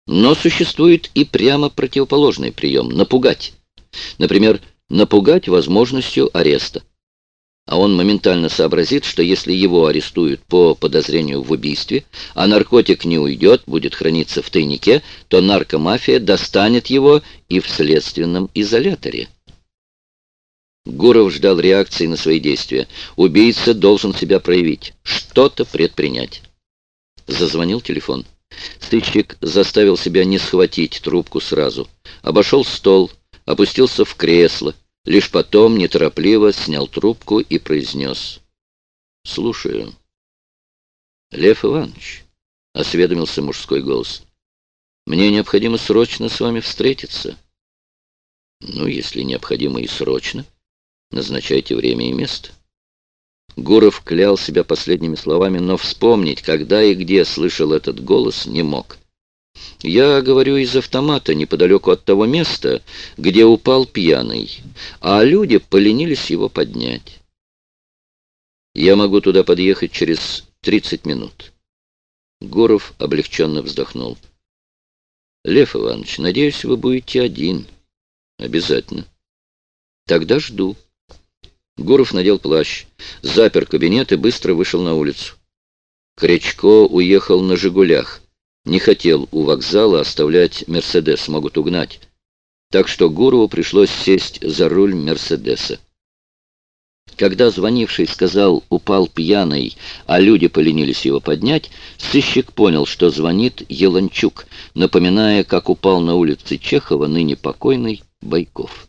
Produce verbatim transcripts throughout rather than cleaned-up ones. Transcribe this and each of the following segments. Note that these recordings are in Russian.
Но существует и прямо противоположный прием — напугать. Например, напугать возможностью ареста. А он моментально сообразит, что если его арестуют по подозрению в убийстве, а наркотик не уйдет, будет храниться в тайнике, то наркомафия достанет его и в следственном изоляторе. Гуров ждал реакции на свои действия. Убийца должен себя проявить, что-то предпринять. Зазвонил телефон. Сыщик заставил себя не схватить трубку сразу. Обошел стол, опустился в кресло, лишь потом неторопливо снял трубку и произнес: «Слушаю». «Лев Иванович», — осведомился мужской голос, — «мне необходимо срочно с вами встретиться». «Ну, если необходимо и срочно, назначайте время и место». Гуров клял себя последними словами, но вспомнить, когда и где слышал этот голос, не мог. «Я говорю из автомата неподалеку от того места, где упал пьяный, а люди поленились его поднять. Я могу туда подъехать через тридцать минут». Гуров облегченно вздохнул. «Лев Иванович, надеюсь, вы будете один». «Обязательно». «Тогда жду». Гуров надел плащ, запер кабинет и быстро вышел на улицу. Крячко уехал на «Жигулях». Не хотел у вокзала оставлять «Мерседес», могут угнать. Так что Гурову пришлось сесть за руль «Мерседеса». Когда звонивший сказал «упал пьяный», а люди поленились его поднять, сыщик понял, что звонит Еланчук, напоминая, как упал на улице Чехова ныне покойный Байков.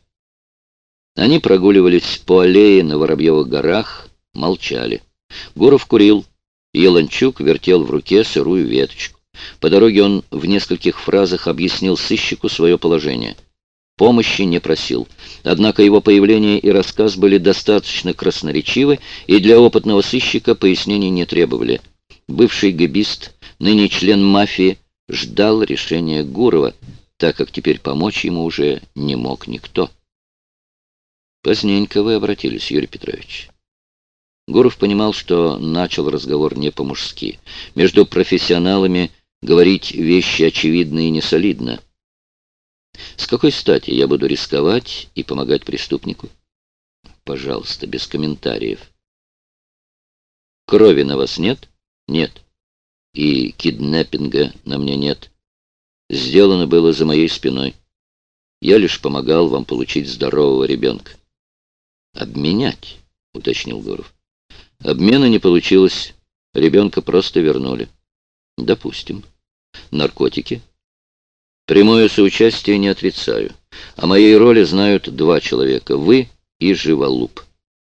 Они прогуливались по аллее на Воробьевых горах, молчали. Гуров курил, Еланчук вертел в руке сырую веточку. По дороге он в нескольких фразах объяснил сыщику свое положение. Помощи не просил. Однако его появление и рассказ были достаточно красноречивы, и для опытного сыщика пояснений не требовали. Бывший гэбист, ныне член мафии, ждал решения Гурова, так как теперь помочь ему уже не мог никто. «Поздненько вы обратились, Юрий Петрович». Гуров понимал, что начал разговор не по-мужски. Между профессионалами говорить вещи очевидные и несолидно. «С какой стати я буду рисковать и помогать преступнику?» «Пожалуйста, без комментариев». «Крови на вас нет?» «Нет». «И киднеппинга на мне нет. Сделано было за моей спиной. Я лишь помогал вам получить здорового ребенка». «Обменять», — уточнил Гуров. «Обмена не получилось. Ребенка просто вернули». «Допустим. Наркотики?» «Прямое соучастие не отрицаю. О моей роли знают два человека — вы и Живолуп.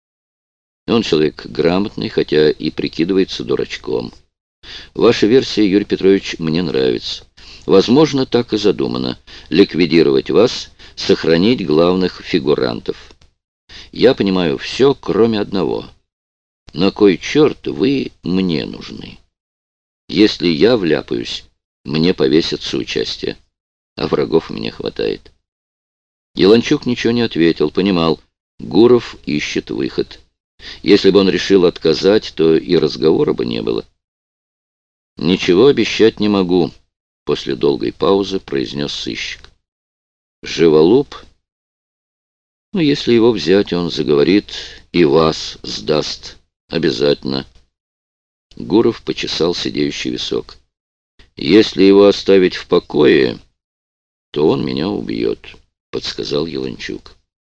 Он человек грамотный, хотя и прикидывается дурачком. Ваша версия, Юрий Петрович, мне нравится. Возможно, так и задумано — ликвидировать вас, сохранить главных фигурантов. Я понимаю все, кроме одного. На кой черт вы мне нужны? Если я вляпаюсь, мне повесят соучастие, а врагов мне хватает». Еланчук ничего не ответил, понимал, Гуров ищет выход. Если бы он решил отказать, то и разговора бы не было. «Ничего обещать не могу», — после долгой паузы произнес сыщик. «Живолуп? Ну, если его взять, он заговорит и вас сдаст. Обязательно». Гуров почесал сидеющий висок. «Если его оставить в покое, то он меня убьет», — подсказал Еланчук.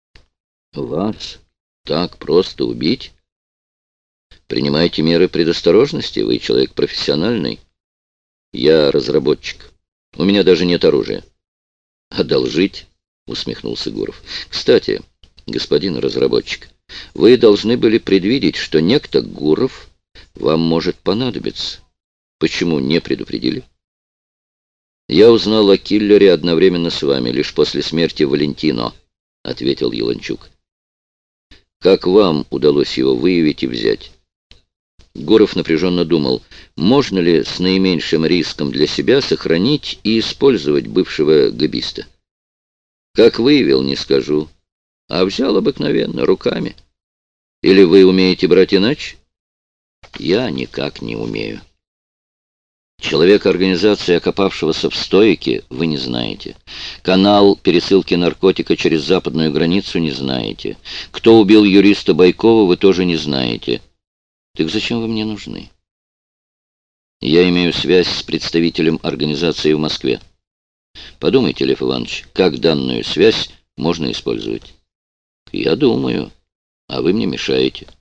«Вас так просто убить? Принимайте меры предосторожности, вы человек профессиональный. Я разработчик. У меня даже нет оружия». «Одолжить?» — усмехнулся Гуров. «Кстати, господин разработчик, вы должны были предвидеть, что некто Гуров вам может понадобиться. Почему не предупредили?» «Я узнал о киллере одновременно с вами, лишь после смерти Валентино», — ответил Еланчук. «Как вам удалось его выявить и взять?» Гуров напряженно думал, можно ли с наименьшим риском для себя сохранить и использовать бывшего гэбиста. «Как выявил, не скажу, а взял обыкновенно, руками. Или вы умеете брать иначе?» «Я никак не умею». Человека организации, окопавшегося в Стоике, вы не знаете. Канал пересылки наркотика через западную границу не знаете. Кто убил юриста Байкова, вы тоже не знаете. Так зачем вы мне нужны? Я имею связь с представителем организации в Москве. Подумайте, Лев Иванович, как данную связь можно использовать. Я думаю, а вы мне мешаете.